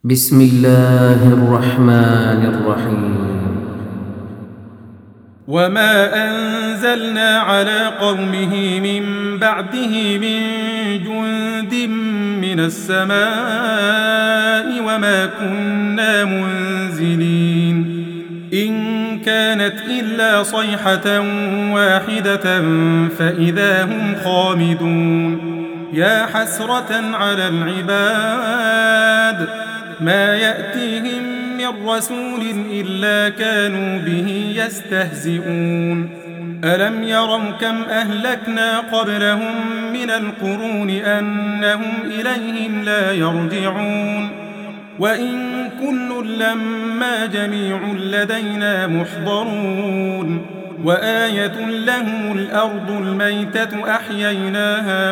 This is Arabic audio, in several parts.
بسم الله الرحمن الرحيم. وما أنزلنا على قومه من بعده من جند من السماء وما كنا منزلين إن كانت إلا صيحة واحدة فإذا هم خامدون. يا حسرة على العباد ما يأتيهم من رسول إلا كانوا به يستهزئون. ألم يروا كم أهلكنا قبلهم من القرون أنهم إليهم لا يرجعون. وإن كل لما جميع لدينا محضرون. وآية لهم الأرض الميتة أحييناها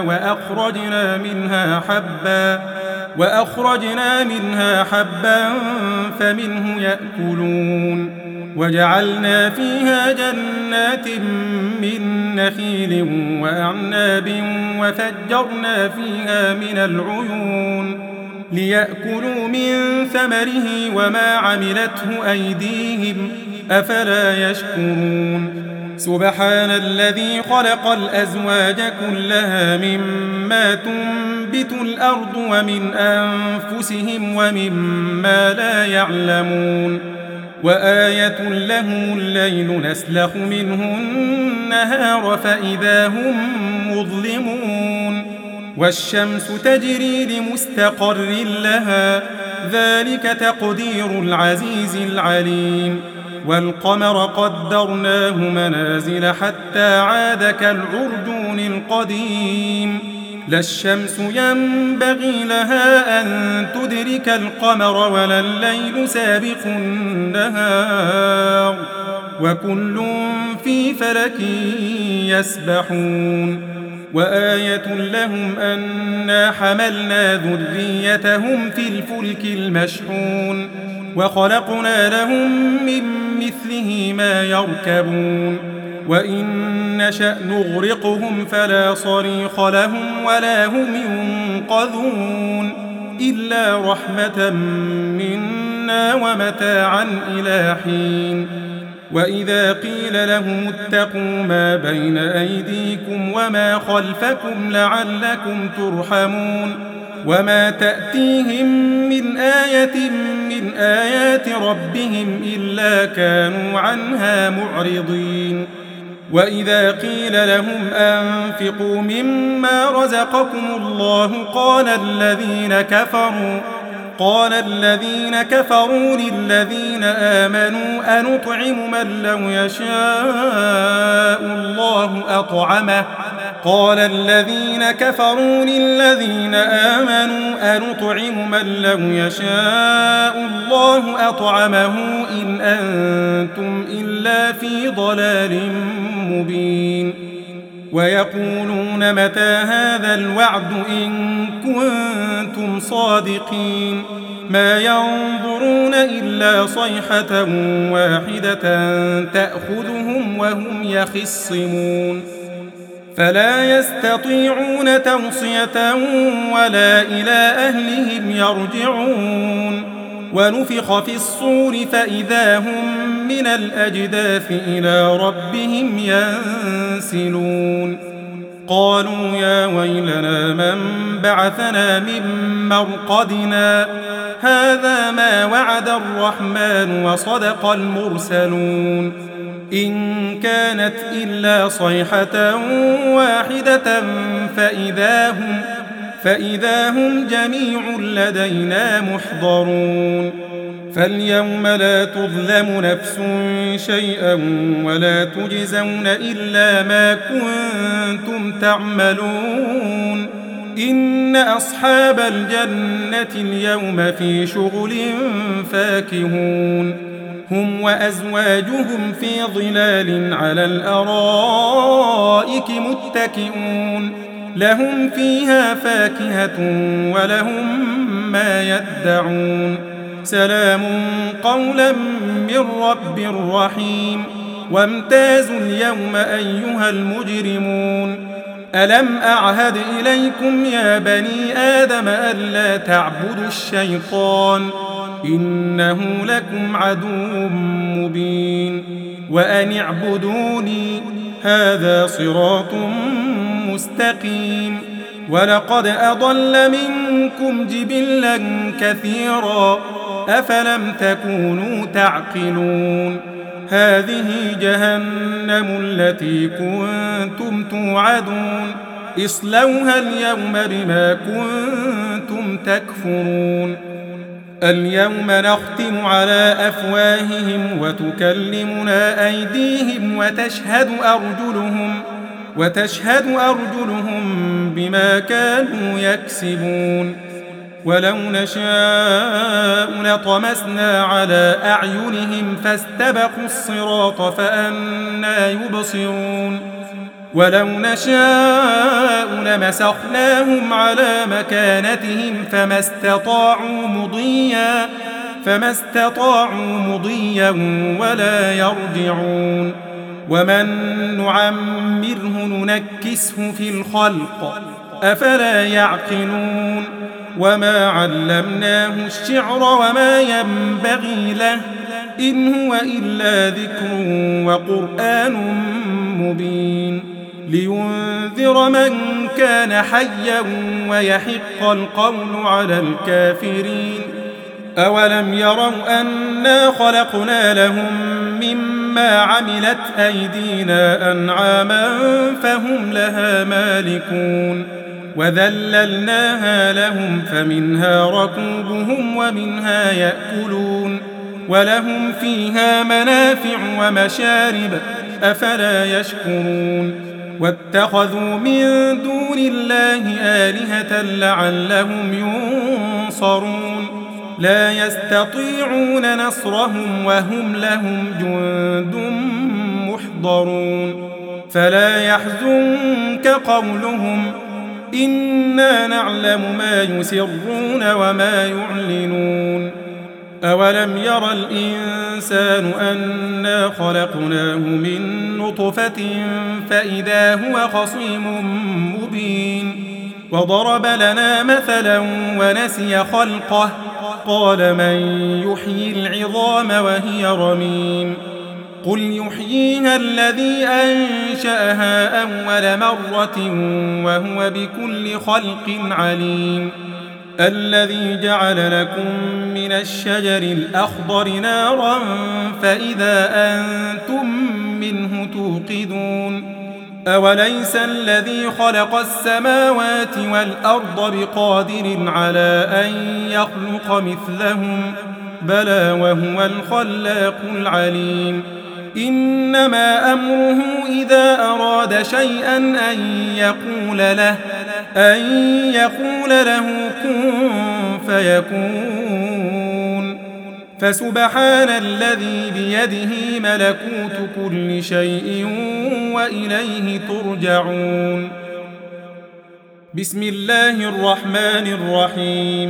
وأخرجنا منها حبا فمنه يأكلون. وجعلنا فيها جنات من نخيل وأعناب وفجرنا فيها من العيون ليأكلوا من ثمره وما عملته أيديهم أفلا يشكرون. سبحان الذي خلق الأزواج كلها مما تنبت الأرض ومن أنفسهم ومما لا يعلمون. وآية لهم الليل نسلخ منه النهار فإذا هم مظلمون. والشمس تجري لمستقر لها ذلك تقدير العزيز العليم. والقمر قدرناه منازل حتى عاد كالعرجون القديم. لا الشمس ينبغي لها أن تدرك القمر ولا الليل سابق النهار وكل في فلك يسبحون. وآية لهم أنا حملنا ذريتهم في الفلك المشحون وخلقنا لهم من مثله ما يركبون. وإن نشأ نغرقهم فلا صريخ لهم ولا هم ينقذون إلا رحمة منا ومتاعا إلى حين. وإذا قيل لهم اتقوا ما بين أيديكم وما خلفكم لعلكم ترحمون. وما تأتيهم من آية من آيات ربهم إلا كانوا عنها معرضين. وإذا قيل لهم أنفقوا مما رزقكم الله قال الذين كفروا للذين آمنوا أنطعم من لو يشاء الله أطعمه إن أنتم إلا في ضلال مبين. ويقولون متى هذا الوعد إن كنتم صادقين. ما ينظرون إلا صيحة واحدة تأخذهم وهم يخصمون. فلا يستطيعون توصية ولا إلى أهلهم يرجعون. ونفخ في الصور فإذا هم من الأجداث إلى ربهم ينسلون. قالوا يا ويلنا من بعثنا من مرقدنا هذا ما وعد الرحمن وصدق المرسلون. إن كانت إلا صيحة واحدة فإذا هم جميع لدينا محضرون. فاليوم لا تظلم نفس شيئا ولا تجزون إلا ما كنتم تعملون. إن أصحاب الجنة اليوم في شغل فاكهون. هم وأزواجهم في ظلال على الأرائك متكئون. لهم فيها فاكهة ولهم ما يدعون. سلام قولا من رب رحيم. وامتازوا اليوم أيها المجرمون ألم أعهد إليكم يا بني آدم ألا تعبدوا الشيطان إنه لكم عدو مبين وأن اعبدوني هذا صراط مستقيم ولقد أضل منكم جبلا كثيرا أفلم تكونوا تعقلون هذه جهنم التي كنتم توعدون اصلوها اليوم بما كنتم تكفرون اليوم نختم على أفواههم وتكلمنا أيديهم وتشهد أرجلهم بما كانوا يكسبون ولو نشاء لطمسنا على أعينهم فاستبقوا الصراط فأنى يبصرون ولو نشاء لمسخناهم على مكانتهم فما استطاعوا مضيا ولا يرجعون ومن نعمره ننكسه في الخلق أفلا يعقلون وما علمناه الشعر وما ينبغي له إن هو إلا ذكر وقرآن مبين لينذر من كان حيا ويحق القول على الكافرين أولم يروا أنا خلقنا لهم مما عملت أيدينا أنعاما فهم لها مالكون وذللناها لهم فمنها ركوبهم ومنها يأكلون ولهم فيها منافع ومشارب أفلا يشكرون واتخذوا من دون الله آلهة لعلهم ينصرون لا يستطيعون نصرهم وهم لهم جند محضرون فلا يحزنك قولهم إنا نعلم ما يسرون وما يعلنون أولم ير الإنسان أنا خلقناه من نطفة فإذا هو خصيم مبين وضرب لنا مثلا ونسي خلقه قال من يحيي العظام وهي رميم قل يحييها الذي أنشأها أول مرة وهو بكل خلق عليم الذي جعل لكم من الشجر الأخضر نارا فإذا أنتم منه توقدون أوليس الذي خلق السماوات والأرض بقادر على أن يخلق مثلهم بلى وهو الخلاق العليم إنما أمره إذا أراد شيئا أن يقول له كن فيكون فسبحان الذي بيده ملكوت كل شيء وإليه ترجعون بسم الله الرحمن الرحيم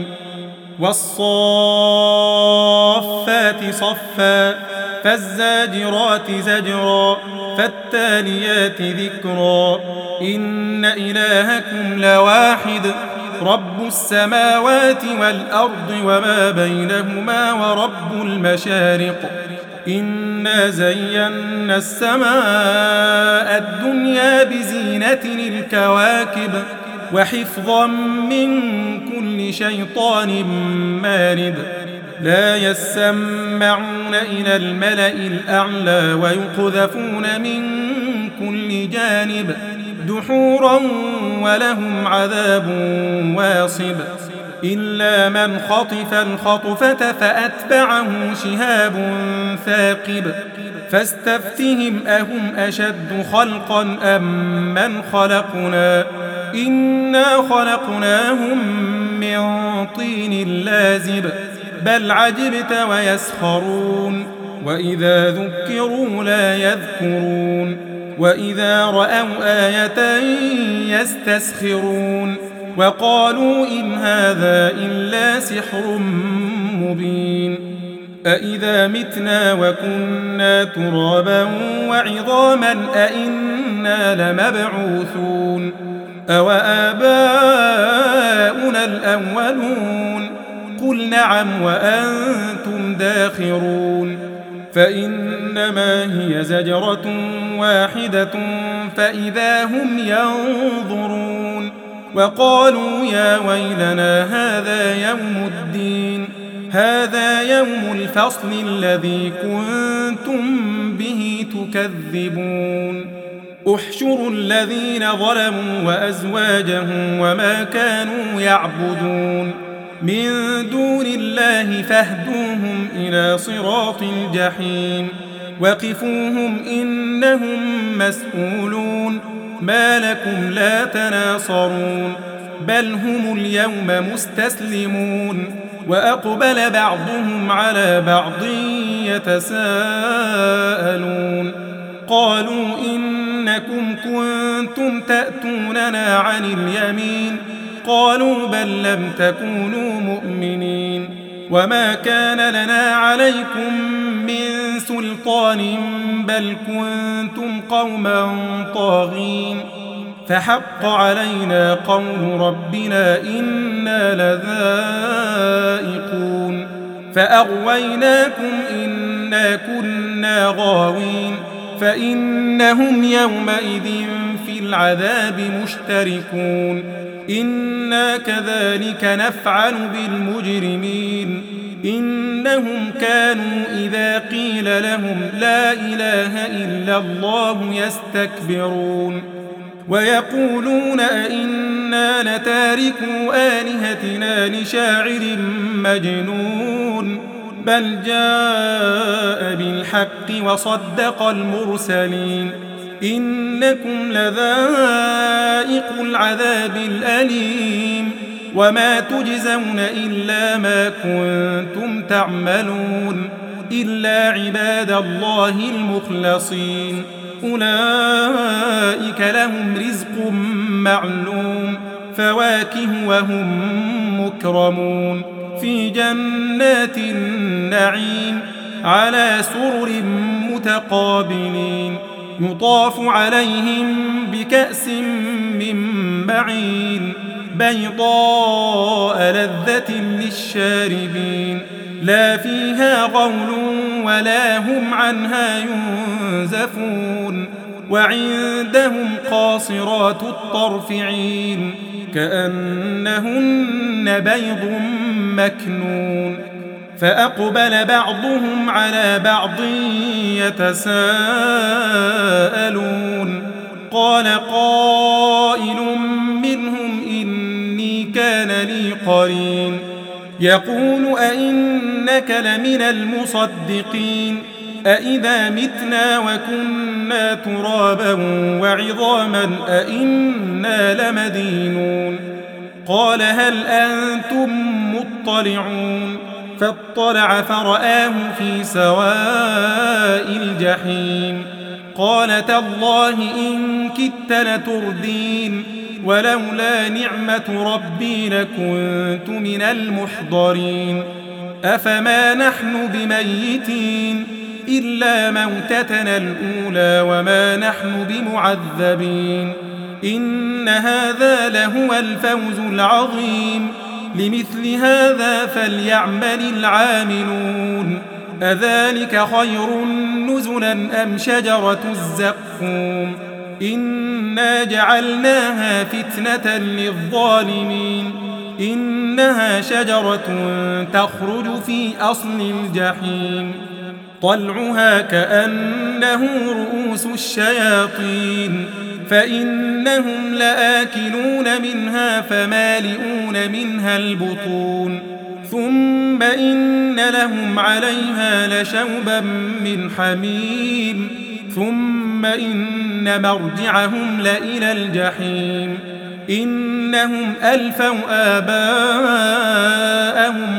والصافات صفا فالزاجرات زجرا فالتاليات ذكرا إن إلهكم لواحد رب السماوات والأرض وما بينهما ورب المشارق إنا زينا السماء الدنيا بزينة الكواكب وحفظا من كل شيطان مارد لا يسمعون إلى الملأ الأعلى ويقذفون من كل جانب دحورا ولهم عذاب واصب إلا من خطف الخطفة فأتبعه شهاب ثاقب فاستفتهم أهم أشد خلقا أم من خلقنا إنا خلقناهم من طين لازب بل عجبت ويسخرون وإذا ذكروا لا يذكرون وإذا رأوا آية يستسخرون وقالوا إن هذا إلا سحر مبين أإذا متنا وكنا ترابا وعظاما أإنا لمبعوثون أو آباؤنا الأولون قل نعم وأنتم داخرون فإنما هي زجرة واحدة فإذا هم ينظرون وقالوا يا ويلنا هذا يوم الدين هذا يوم الفصل الذي كنتم به تكذبون احشروا الذين ظلموا وأزواجهم وما كانوا يعبدون من دون الله فاهدوهم إلى صراط الجحيم وقفوهم إنهم مسؤولون ما لكم لا تناصرون بل هم اليوم مستسلمون وأقبل بعضهم على بعض يتساءلون قالوا إنكم كنتم تأتوننا عن اليمين قالوا بل لم تكونوا مؤمنين وما كان لنا عليكم من سلطان بل كنتم قوما طاغين فحق علينا قول ربنا إنا لذائقون فأغويناكم إنا كنا غاوين فإنهم يومئذ في العذاب مشتركون إنا كذلك نفعل بالمجرمين إنهم كانوا إذا قيل لهم لا إله إلا الله يستكبرون ويقولون أئنا لتاركو آلهتنا لشاعر مجنون بل جاء بالحق وصدق المرسلين إنكم لذائق العذاب الأليم وما تجزون إلا ما كنتم تعملون إلا عباد الله المخلصين أولئك لهم رزق معلوم فواكه وهم مكرمون في جنات النعيم على سرر متقابلين يطاف عليهم بكأس من معين بيضاء لذة للشاربين لا فيها غول ولا هم عنها ينزفون وعندهم قاصرات الطرف عين كأنهن بيض مكنون فأقبل بعضهم على بعض يتساءلون قال قائل منهم إني كان لي قرين يقول أئنك لمن المصدقين أئذا متنا وكنا ترابا وعظاما أئنا لمدينون قال هل أنتم مطلعون فاطلع فرآه في سواء الجحيم قال تالله إن كدت لتردين ولولا نعمة ربي لكنت من المحضرين أفما نحن بميتين إلا موتتنا الأولى وما نحن بمعذبين إن هذا لهو الفوز العظيم لمثل هذا فليعمل العاملون أذلك خير نزلا أم شجرة الزقوم إنا جعلناها فتنة للظالمين إنها شجرة تخرج في أصل الجحيم طلعها كأنه رؤوس الشياطين فإنهم لآكلون منها فمالئون منها البطون ثم إن لهم عليها لشوبا من حميم ثم إن مرجعهم لإلى الجحيم إنهم ألفوا آباءهم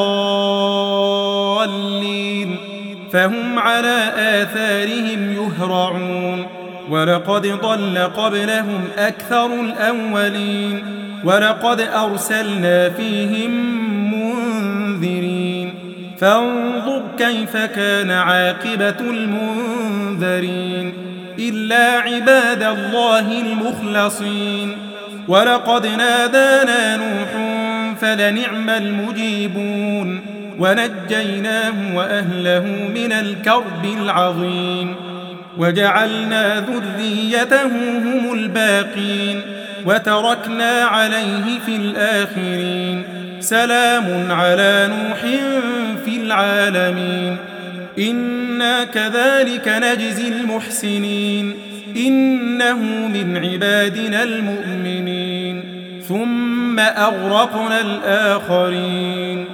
ضالين فهم على آثارهم يهرعون ولقد ضل قبلهم أكثر الأولين ولقد أرسلنا فيهم منذرين فانظر كيف كان عاقبة المنذرين إلا عباد الله المخلصين ولقد نادانا نوح فلنعم المجيبون ونجيناه وأهله من الكرب العظيم وجعلنا ذريته هم الباقين وتركنا عليه في الآخرين سلام على نوح في العالمين إنا كذلك نجزي المحسنين إنه من عبادنا المؤمنين ثم أغرقنا الآخرين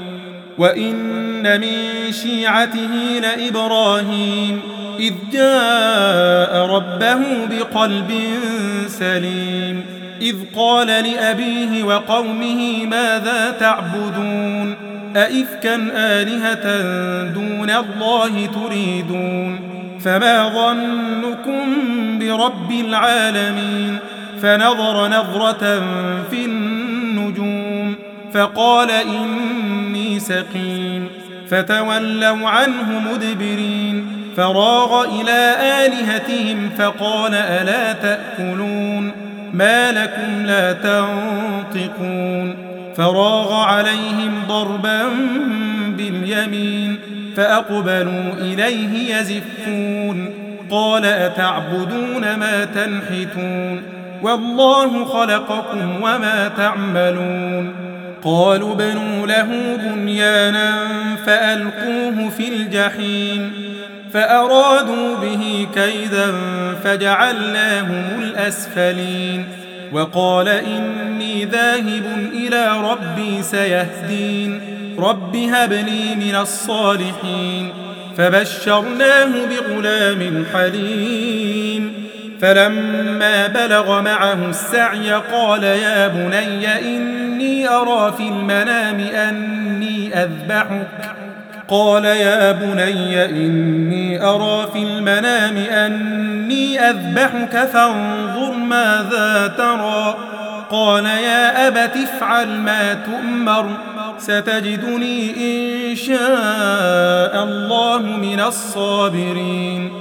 وإن من شيعته لإبراهيم إذ جاء ربه بقلب سليم إذ قال لأبيه وقومه ماذا تعبدون أئفكا آلهة دون الله تريدون فما ظنكم برب العالمين فنظر نظرة في النجوم فقال إني سقيم فتولوا عنه مدبرين فراغ إلى آلهتهم فقال ألا تأكلون ما لكم لا تنطقون فراغ عليهم ضربا باليمين فأقبلوا إليه يزفون قال أتعبدون ما تنحتون والله خلقكم وما تعملون قالوا بنوا له بنيانا فألقوه في الجحيم فأرادوا به كيدا فجعلناهم الأسفلين وقال إني ذاهب إلى ربي سيهدين رب هب لي من الصالحين فبشرناه بغلام حليم فلما بلغ معه السعي قال يا بني إني أرى في المنام أني أذبحك قال يا بني إني أرى في المنام أني أذبحك فانظر ماذا ترى قال يا أبت افعل ما تؤمر ستجدني إن شاء الله من الصابرين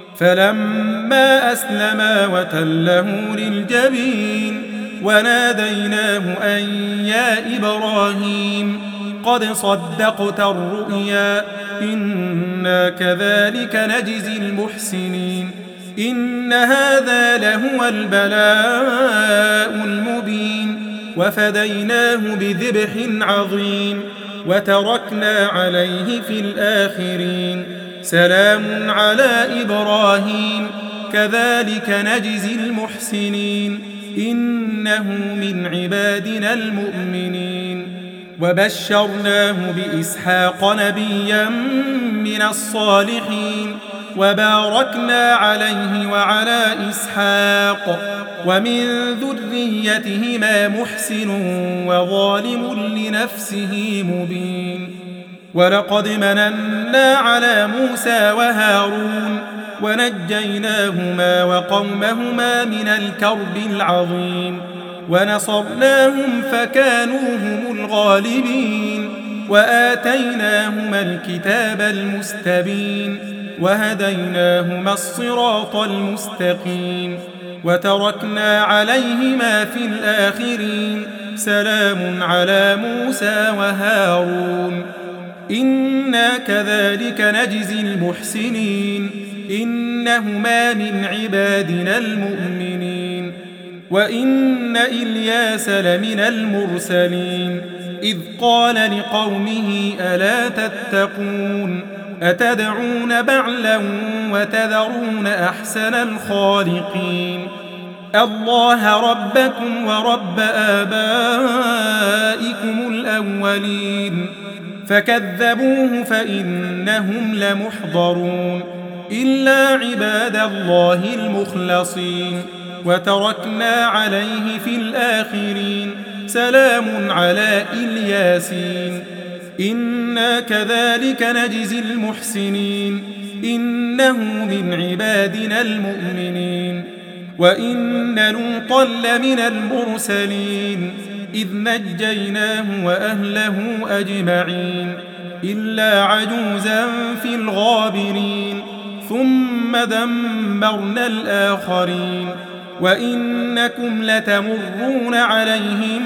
فلما أسلما وتله للجبين وناديناه أن يا إبراهيم قد صدقت الرؤيا إنا كذلك نجزي المحسنين إن هذا لهو البلاء المبين وفديناه بذبح عظيم وتركنا عليه في الآخرين سلام على إبراهيم كذلك نجزي المحسنين إنه من عبادنا المؤمنين وبشرناه بإسحاق نبيا من الصالحين وباركنا عليه وعلى إسحاق ومن ذريتهما محسن وظالم لنفسه مبين ولقد مننا على موسى وهارون ونجيناهما وقومهما من الكرب العظيم ونصرناهم فكانوا هم الغالبين وآتيناهما الكتاب المستبين وهديناهما الصراط المستقيم وتركنا عليهما في الآخرين سلام على موسى وهارون إنا كذلك نجزي المحسنين إنهما من عبادنا المؤمنين وإن إلياس لمن المرسلين إذ قال لقومه ألا تتقون أتدعون بعلا وتذرون أحسن الخالقين الله ربكم ورب آبائكم الأولين فكذبوه فإنهم لمحضرون إلا عباد الله المخلصين وتركنا عليه في الآخرين سلام على إلياسين إنا كذلك نجزي المحسنين إنه من عبادنا المؤمنين وإن لوطا لمن المرسلين إذ نجيناه وأهله أجمعين إلا عجوزا في الغابرين ثم دمرنا الآخرين وإنكم لتمرون عليهم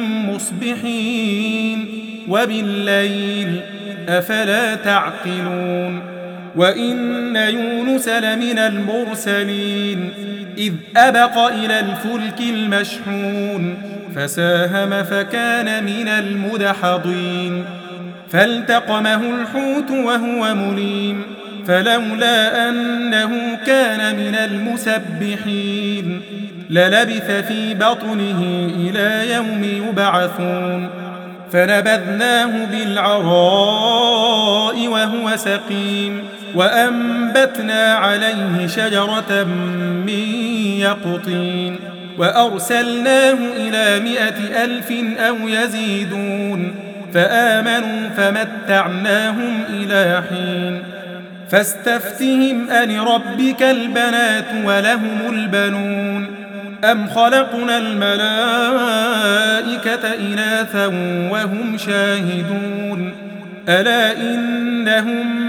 مصبحين وبالليل أفلا تعقلون وإن يونس لمن المرسلين إذ أبق إلى الفلك المشحون فساهم فكان من المدحضين فالتقمه الحوت وهو مليم فلولا أنه كان من المسبحين للبث في بطنه إلى يوم يبعثون فنبذناه بالعراء وهو سقيم وأنبتنا عليه شجرة من يقطين وأرسلناه إلى 100,000 أو يزيدون فآمنوا فمتعناهم إلى حين فاستفتهم ألربك البنات ولهم البنون أم خلقنا الملائكة إناثا وهم شاهدون ألا إنهم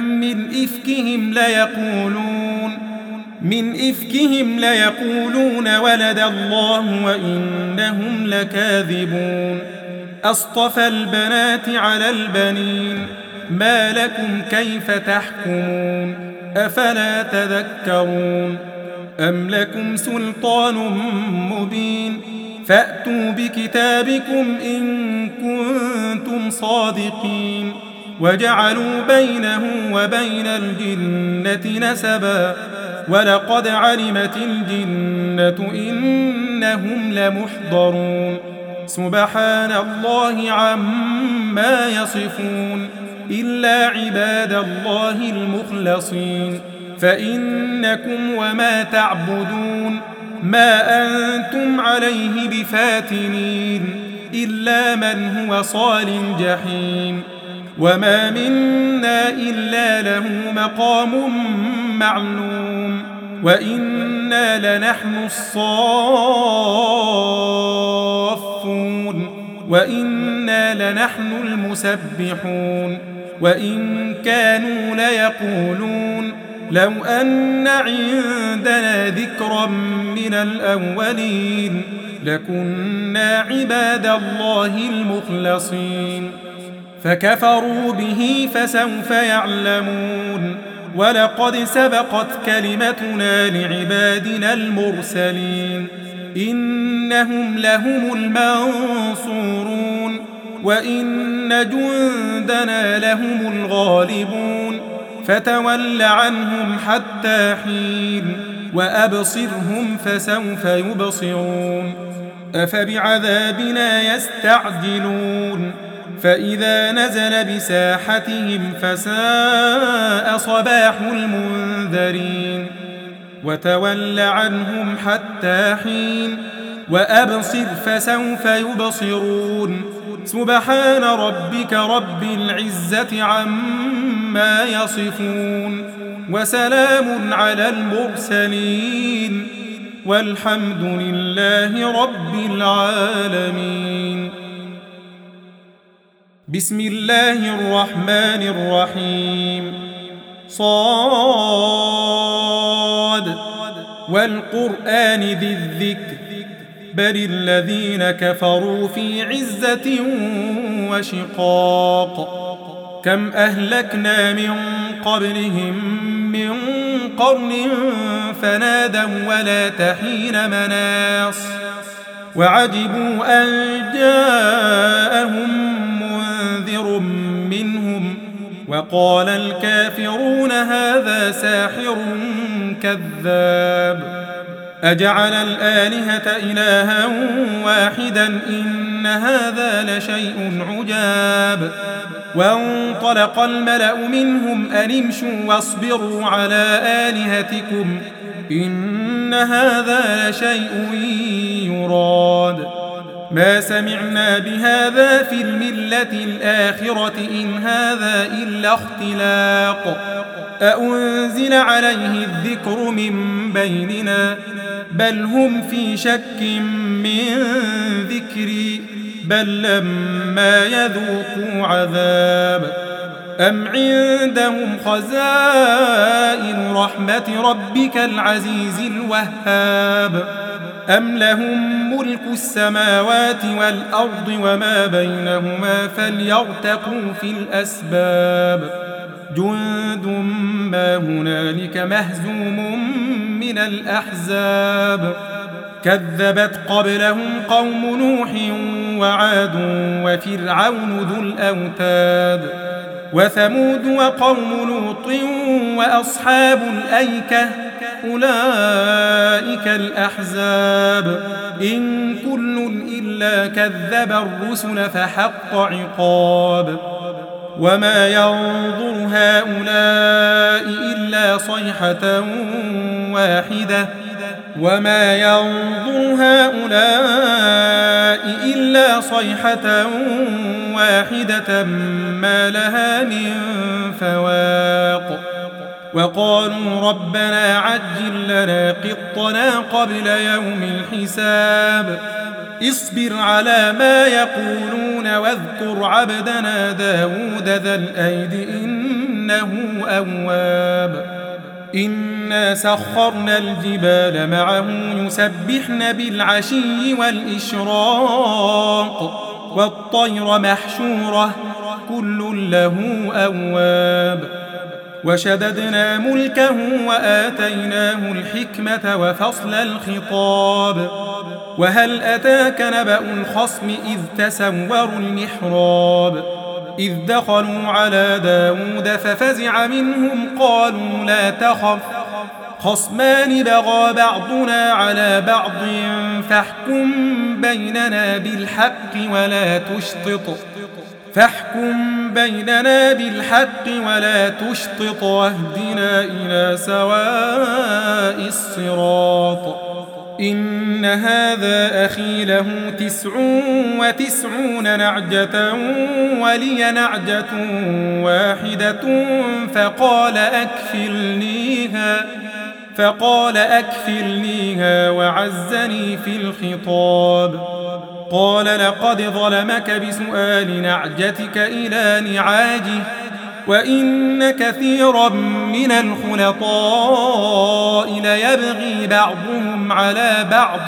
من إفكهم ليقولون ولد الله وإنهم لكاذبون أصطفى البنات على البنين ما لكم كيف تحكمون أفلا تذكرون أم لكم سلطان مبين فأتوا بكتابكم إن كنتم صادقين وجعلوا بينه وبين الجنة نسبا ولقد علمت الجنة إنهم لمحضرون سبحان الله عما يصفون إلا عباد الله المخلصين فإنكم وما تعبدون ما أنتم عليه بفاتنين إلا من هو صال الجحيم وما منا إلا له مقام معلوم وإنا لنحن الصافون وإنا لنحن المسبحون وإن كانوا ليقولون لو أن عندنا ذكرا من الأولين لكنا عباد الله المخلصين فكفروا به فسوف يعلمون ولقد سبقت كلمتنا لعبادنا المرسلين إنهم لهم المنصورون وإن جندنا لهم الغالبون فتول عنهم حتى حين وأبصرهم فسوف يبصرون أفبعذابنا يستعجلون فإذا نزل بساحتهم فساء صباح المنذرين وتول عنهم حتى حين وأبصر فسوف يبصرون سبحان ربك رب العزة عما يصفون وسلام على المرسلين والحمد لله رب العالمين بسم الله الرحمن الرحيم صاد والقرآن ذي الذكر بل الذين كفروا في عزة وشقاق كم أهلكنا من قبلهم من قرن فنادوا ولا تحين مناص وعجبوا أن جاءهم منذر منهم وقال الكافرون هذا ساحر كذاب أجعل الآلهة إلها واحدا إن هذا لشيء عجاب وانطلق الملأ منهم أن امشوا واصبروا على آلهتكم إن هذا لشيء يراد ما سمعنا بهذا في الملة الآخرة إن هذا إلا اختلاق أأنزل عليه الذكر من بيننا بل هم في شك من ذكري بل لما يذوقوا عذاب أم عندهم خزائن رحمة ربك العزيز الوهاب أم لهم ملك السماوات والأرض وما بينهما فليرتقوا في الأسباب جند ما هنالك مهزوم من الأحزاب كذبت قبلهم قوم نوح وعاد وفرعون ذو الأوتاد وثمود وقوم لوط وأصحاب الأيكة أولئك الأحزاب إن كل إلا كذب الرسل فحق عقاب وما ينظر هؤلاء إلا صيحة واحدة وما ينظر هؤلاء إلا صيحة واحدة ما لها من فواق وقالوا ربنا عجل لنا قطنا قبل يوم الحساب اصبر على ما يقولون واذكر عبدنا داود ذا الأيد إنه أواب إنا سخرنا الجبال معه يسبحن بالعشي والإشراق والطير محشورة كل له أواب وشددنا ملكه وآتيناه الحكمة وفصل الخطاب وهل أتاك نبأ الخصم إذ تسوروا المحراب إذ دخلوا على داود ففزع منهم قالوا لا تخف خصمان بغى بعضنا على بعض فاحكم بيننا بالحق ولا تشطط واهدنا إلى سواء الصراط إن هذا أخي له 99 نعجة ولي نعجة واحدة فقال أكفلنيها وعزني في الخطاب قال لقد ظلمك بسؤال نعجتك إلى نعاجه وإن كثيرا من الخلطاء ليبغي بعضهم على بعض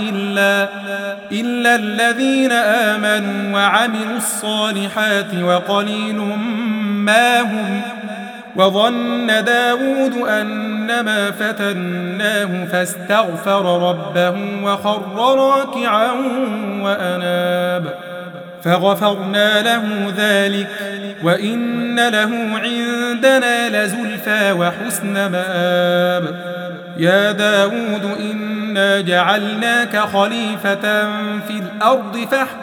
إلا الذين آمنوا وعملوا الصالحات وقليل ما هم وظن داود أنما فتناه فاستغفر ربه وخر راكعا وأناب فغفرنا له ذلك وإن له عندنا لزلفى وحسن مآب يا داود إنا جعلناك خليفة في الأرض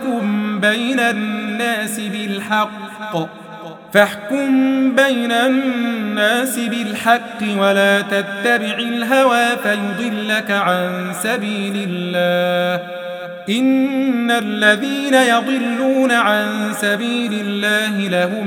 فاحكم بين الناس بالحق ولا تتبع الهوى فيضلك عن سبيل الله إن الذين يضلون عن سبيل الله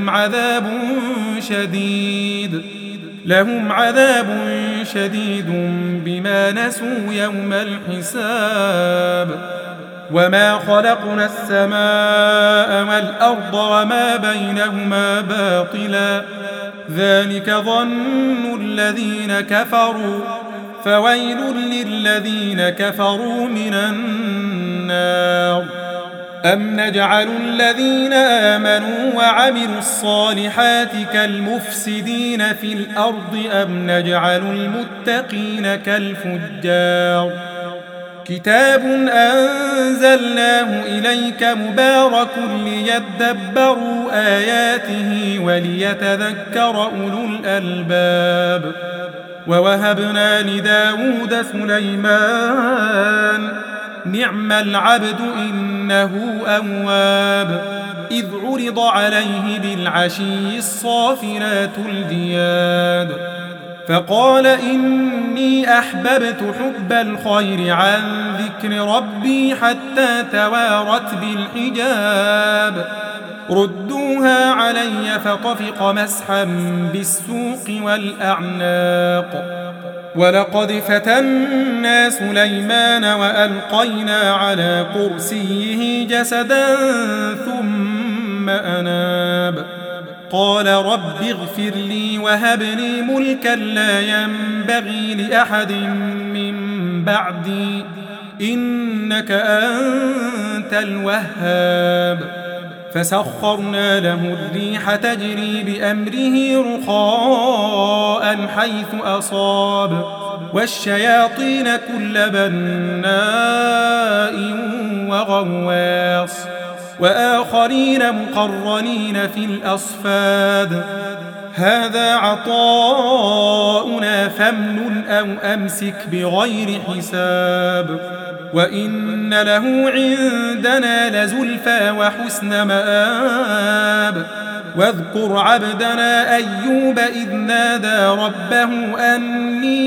لهم عذاب شديد بما نسوا يوم الحساب وما خلقنا السماء والأرض وما بينهما باطلا ذلك ظن الذين كفروا فويل للذين كفروا من النار أم نجعل الذين آمنوا وعملوا الصالحات كالمفسدين في الأرض أم نجعل المتقين كالفجار كتاب أنزلناه إليك مبارك ليدبروا آياته وليتذكر أولو الألباب ووهبنا لداود سليمان نعم العبد إنه أواب إذ عرض عليه بالعشي الصافنات الجياد فقال إني أحببت حب الخير عن ذكر ربي حتى توارت بالحجاب ردوها علي فطفق مسحا بالسوق والأعناق ولقد فتنا سليمان وألقينا على كرسيه جسدا ثم أناب قال رب اغفر لي وهب لي ملكا لا ينبغي لأحد من بعدي إنك أنت الوهاب فسخرنا له الريح تجري بأمره رخاء حيث أصاب والشياطين كل بناء وغواص وآخرين مقرنين في الأصفاد هذا عطاؤنا فامنن أو أمسك بغير حساب وإن له عندنا لزلفى وحسن مآب واذكر عبدنا أيوب إذ نادى ربه أني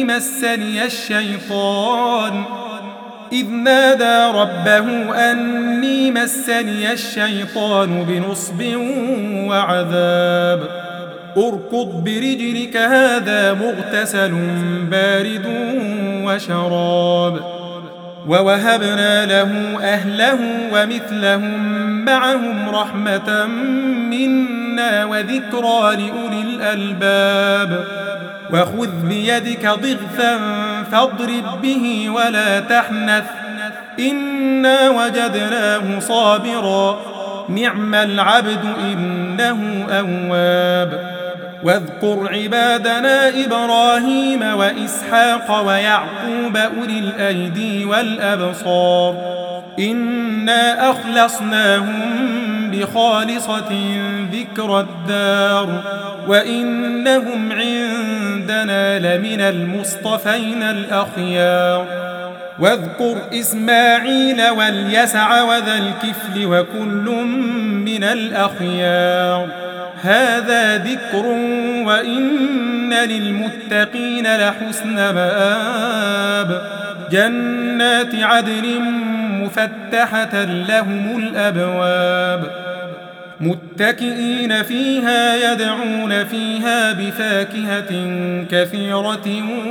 مسني الشيطان بنصب وعذاب اركض برجلك هذا مغتسل بارد وشراب ووهبنا له أهله ومثلهم معهم رحمة منا وذكرى لأولي الألباب وخذ بيدك ضغثا فاضرب به ولا تحنث إنا وجدناه صابرا نعم العبد إنه أواب واذكر عبادنا إبراهيم وإسحاق ويعقوب أولي الأيدي والأبصار إنا أخلصناهم بخالصة ذكر الدار وإنهم عندنا لمن المصطفين الأخيار واذكر إسماعيل واليسع وذا الكفل وكل من الأخيار هذا ذكر وإن للمتقين لحسن مآب جنات عدن مفتحة لهم الأبواب متكئين فيها يدعون فيها بفاكهة كثيرة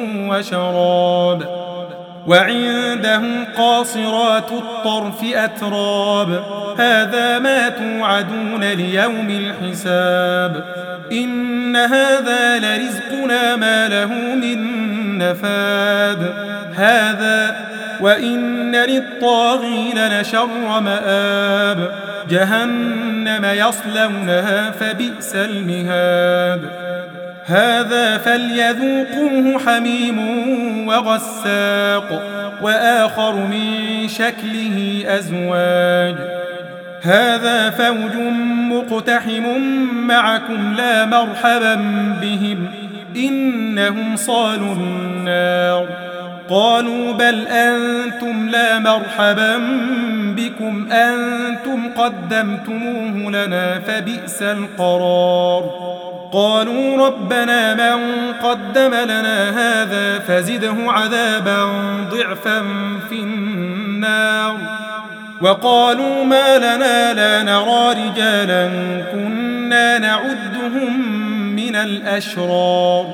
وشراب وعندهم قاصرات الطرف أتراب هذا ما توعدون ليوم الحساب إن هذا لرزقنا ما له من نفاد هذا وإن للطاغين لشر مآب جهنم يصلونها فبئس المهاد هذا فليذوقوه حميم وغساق وآخر من شكله أزواج هذا فوج مقتحم معكم لا مرحبا بهم إنهم صالوا النار قالوا بل أنتم لا مرحبا بكم أنتم قدمتموه لنا فبئس القرار قالوا ربنا من قدم لنا هذا فزده عذابا ضعفا في النار وقالوا ما لنا لا نرى رجالا كنا نعدهم من الأشرار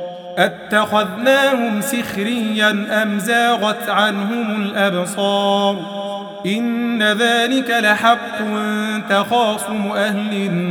أتخذناهم سخريا أم زاغت عنهم الأبصار إن ذلك لحق تخاصم أهل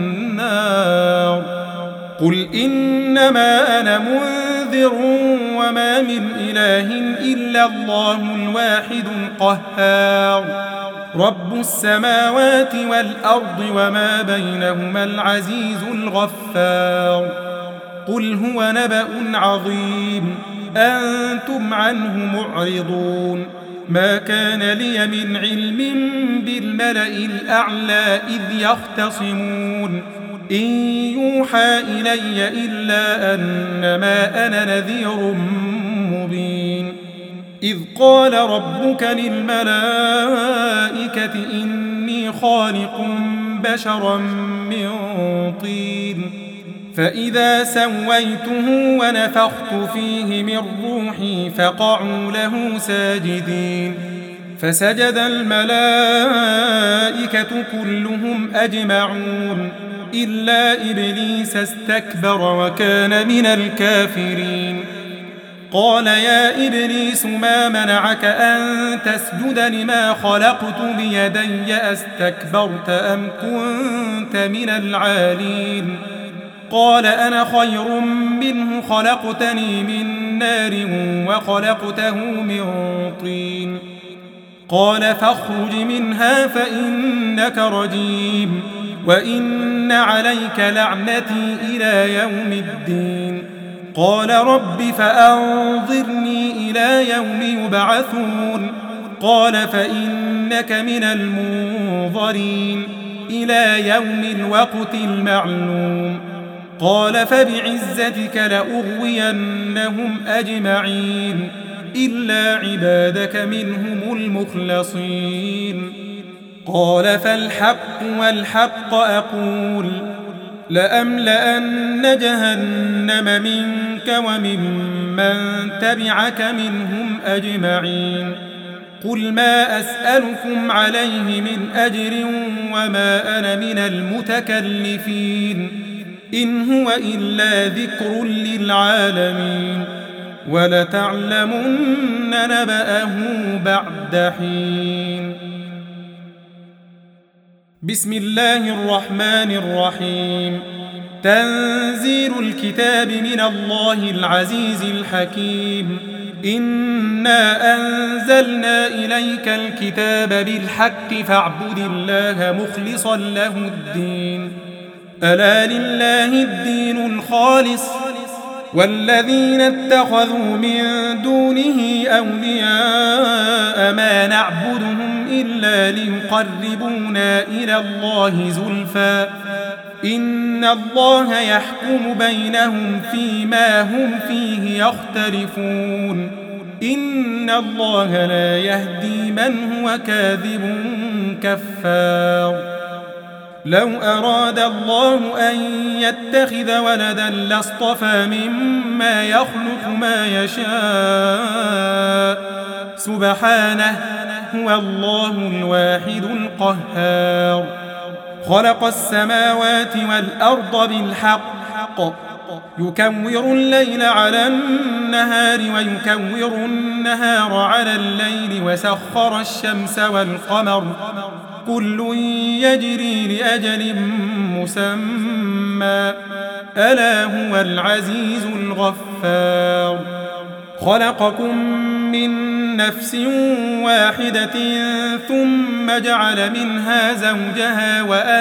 النار قل إنما أنا منذر وما من إله إلا الله الواحد القهار رب السماوات والأرض وما بينهما العزيز الغفار قل هو نبأ عظيم أنتم عنه معرضون ما كان لي من علم بالملأ الأعلى إذ يختصمون إن يوحى إلي إلا أنما أنا نذير مبين إذ قال ربك للملائكة إني خالق بشرا من طين فإذا سويته ونفخت فيه من روحي فقعوا له ساجدين فسجد الملائكة كلهم أجمعون إلا إبليس استكبر وكان من الكافرين قال يا إبليس ما منعك أن تسجد لما خلقت بيدي أستكبرت أم كنت من العالين قال أنا خير منه خلقتني من نار وخلقته من طين قال فاخرج منها فإنك رجيم وإن عليك لعنتي إلى يوم الدين قال رب فأنظرني إلى يوم يبعثون قال فإنك من المنظرين إلى يوم الوقت المعلوم قال فبعزتك لأغوينهم أجمعين إلا عبادك منهم المخلصين قال فالحق والحق أقول لأملأن جهنم منك وممن تبعك منهم أجمعين قل ما أسألكم عليه من أجر وما أنا من المتكلفين إن هو إلا ذكر للعالمين ولتعلمن نبأه بعد حين بسم الله الرحمن الرحيم تنزيل الكتاب من الله العزيز الحكيم إنا أنزلنا إليك الكتاب بالحق فاعبد الله مخلصا له الدين ألا لله الدين الخالص والذين اتخذوا من دونه أولياء ما نعبدهم إلا ليقربونا إلى الله زلفى إن الله يحكم بينهم فيما هم فيه يختلفون إن الله لا يهدي من هو كاذب كفار لو أراد الله أن يتخذ ولدا لاصطفى مما يخلق ما يشاء سبحانه هو الله الواحد القهار خلق السماوات والأرض بالحق يكور الليل على النهار ويكور النهار على الليل وسخر الشمس والقمر كل يجري لأجل مسمى ألا هو العزيز الغفار خلقكم من نفس واحدة ثم جعل منها زوجها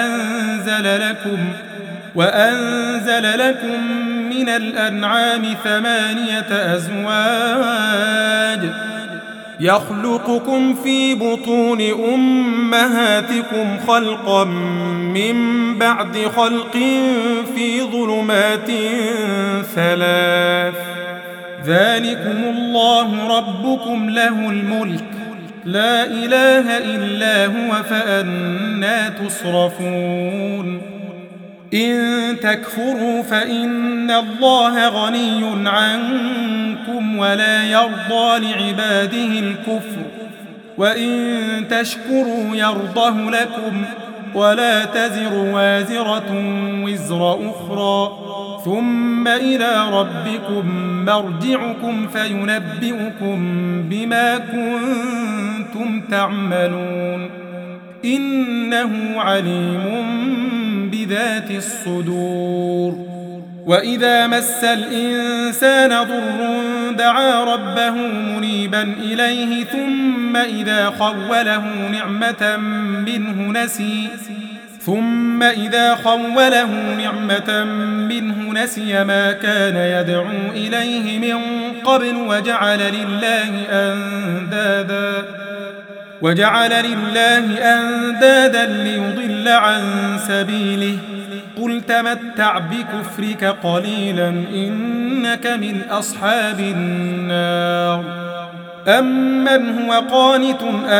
وأنزل لكم من الأنعام 8 أزواج يخلقكم في بطون أمهاتكم خلقا من بعد خلق في ظلمات 3 ذلكم الله ربكم له الملك لا إله إلا هو فأنى تصرفون إن تكفروا فإن الله غني عنكم ولا يرضى لعباده الكفر وإن تشكروا يرضه لكم ولا تزر وازرة وزر أخرى ثم إلى ربكم مرجعكم فينبئكم بما كنتم تعملون إنه عليم بذات الصدور وإذا مس الإنسان ضر دعا ربه منيبا إليه ثم إذا خوله نعمة منه نسي ما كان يدعو إليه من قبل وجعل لله أندادا ليضل عن سبيله قل تمتع بكفرك قليلا إنك من أصحاب النار أمن هو قانت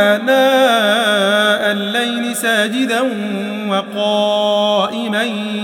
آناء الليل ساجدا وقائما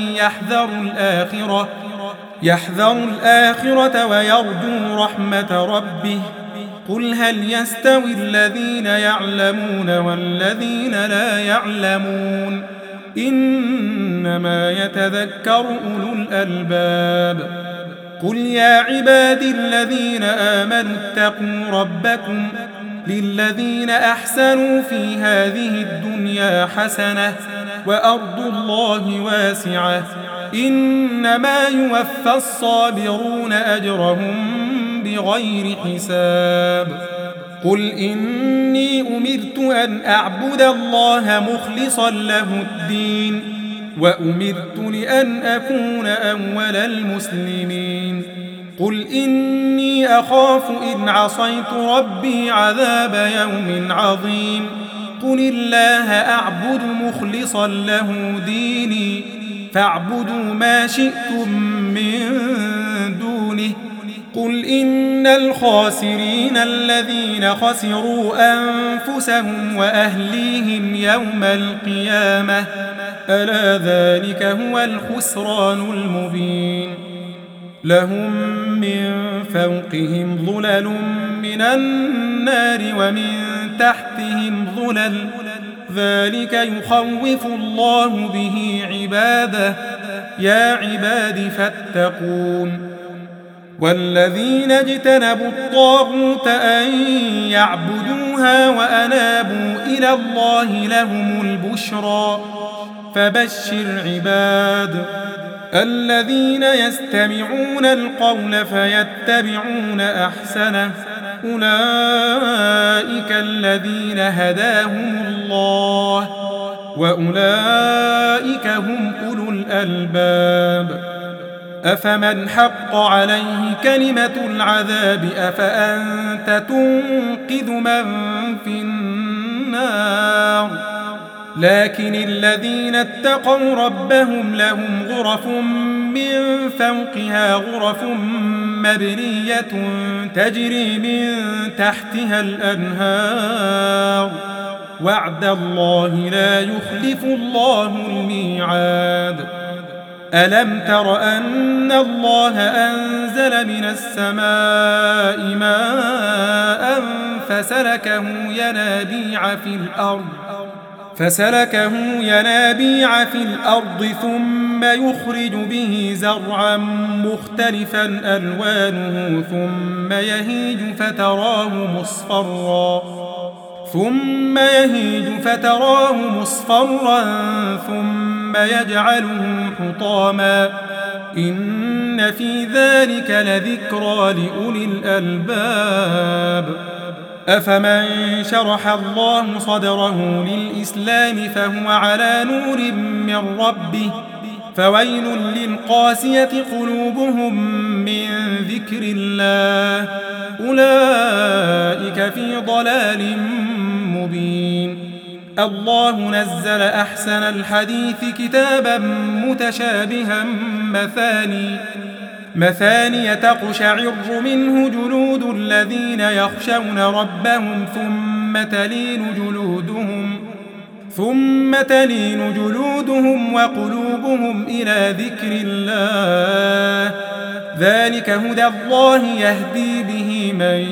يحذر الآخرة ويرجو رحمة ربه قل هل يستوي الذين يعلمون والذين لا يعلمون إنما يتذكر أولو الألباب قل يا عبادي الذين آمنوا اتقوا ربكم للذين أحسنوا في هذه الدنيا حسنة وأرض الله واسعة إنما يوفى الصابرون أجرهم بغير حساب قل إني أمرت أن أعبد الله مخلصا له الدين وأمرت لأن أكون أول المسلمين قل إني أخاف إن عصيت ربي عذاب يوم عظيم قل الله أعبد مخلصا له ديني فاعبدوا ما شئتم من دونه قل إن الخاسرين الذين خسروا أنفسهم وأهليهم يوم القيامة ألا ذلك هو الخسران المبين لهم من فوقهم ظلل من النار ومن تحتهم ظلل ذلك يخوف الله به عباده يا عباد فاتقون والذين اجتنبوا الطاغوت أن يعبدوها وأنابوا إلى الله لهم البشرى فبشر عباد الذين يستمعون القول فيتبعون أحسنه أولئك الذين هداهم الله وأولئك هم أولو الألباب أفمن حق عليه كلمة العذاب أفأنت تنقذ من في النار لكن الذين اتقوا ربهم لهم غرف من فوقها غرف مبنية تجري من تحتها الأنهار وعد الله لا يخلف الله الميعاد ألم تر أن الله أنزل من السماء ماء فسلكه ينابيع في الأرض ثم يخرج به زرعا مختلفا ألوانه ثم يهيج فتراه مصفرا ثم يجعله حطاما إن في ذلك لذكرى لأولي الألباب أفمن شرح الله صدره للإسلام فهو على نور من ربه فويل للقاسية قلوبهم من ذكر الله أولئك في ضلال مبين الله نزل أحسن الحديث كتابا متشابها مثاني تقشعر منه جلود الذين يخشون ربهم ثم تلين جلودهم وقلوبهم إلى ذكر الله ذلك هدى الله يهدي به من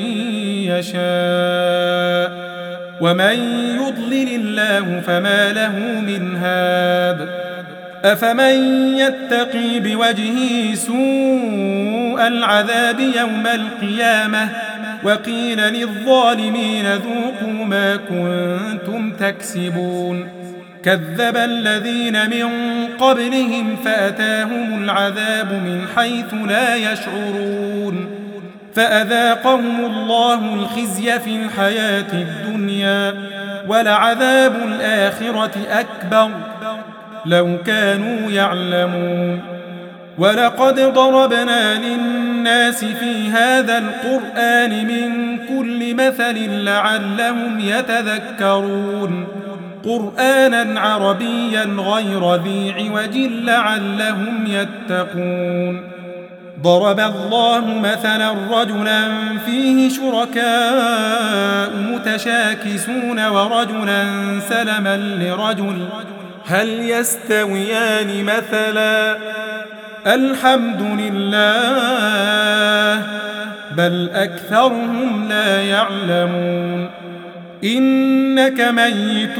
يشاء ومن يضلل الله فما له من هاد أفمن يتقي بوجهه سوء العذاب يوم القيامة وقيل للظالمين ذوقوا ما كنتم تكسبون كذب الذين من قبلهم فأتاهم العذاب من حيث لا يشعرون فأذاقهم الله الخزي في الحياة الدنيا ولعذاب الآخرة أكبر لو كانوا يعلمون ولقد ضربنا للناس في هذا القرآن من كل مثل لعلهم يتذكرون قرآنا عربيا غير ذي عوج لعلهم يتقون ضرب الله مثلا رجلا فيه شركاء متشاكسون ورجلا سلما لرجل هل يستويان مثلا الحمد لله بل أكثرهم لا يعلمون إنك ميت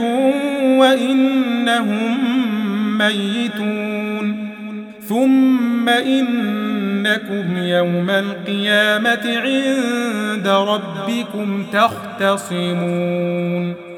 وإنهم ميتون ثم إنكم إنكم يوم القيامة عند ربكم تختصمون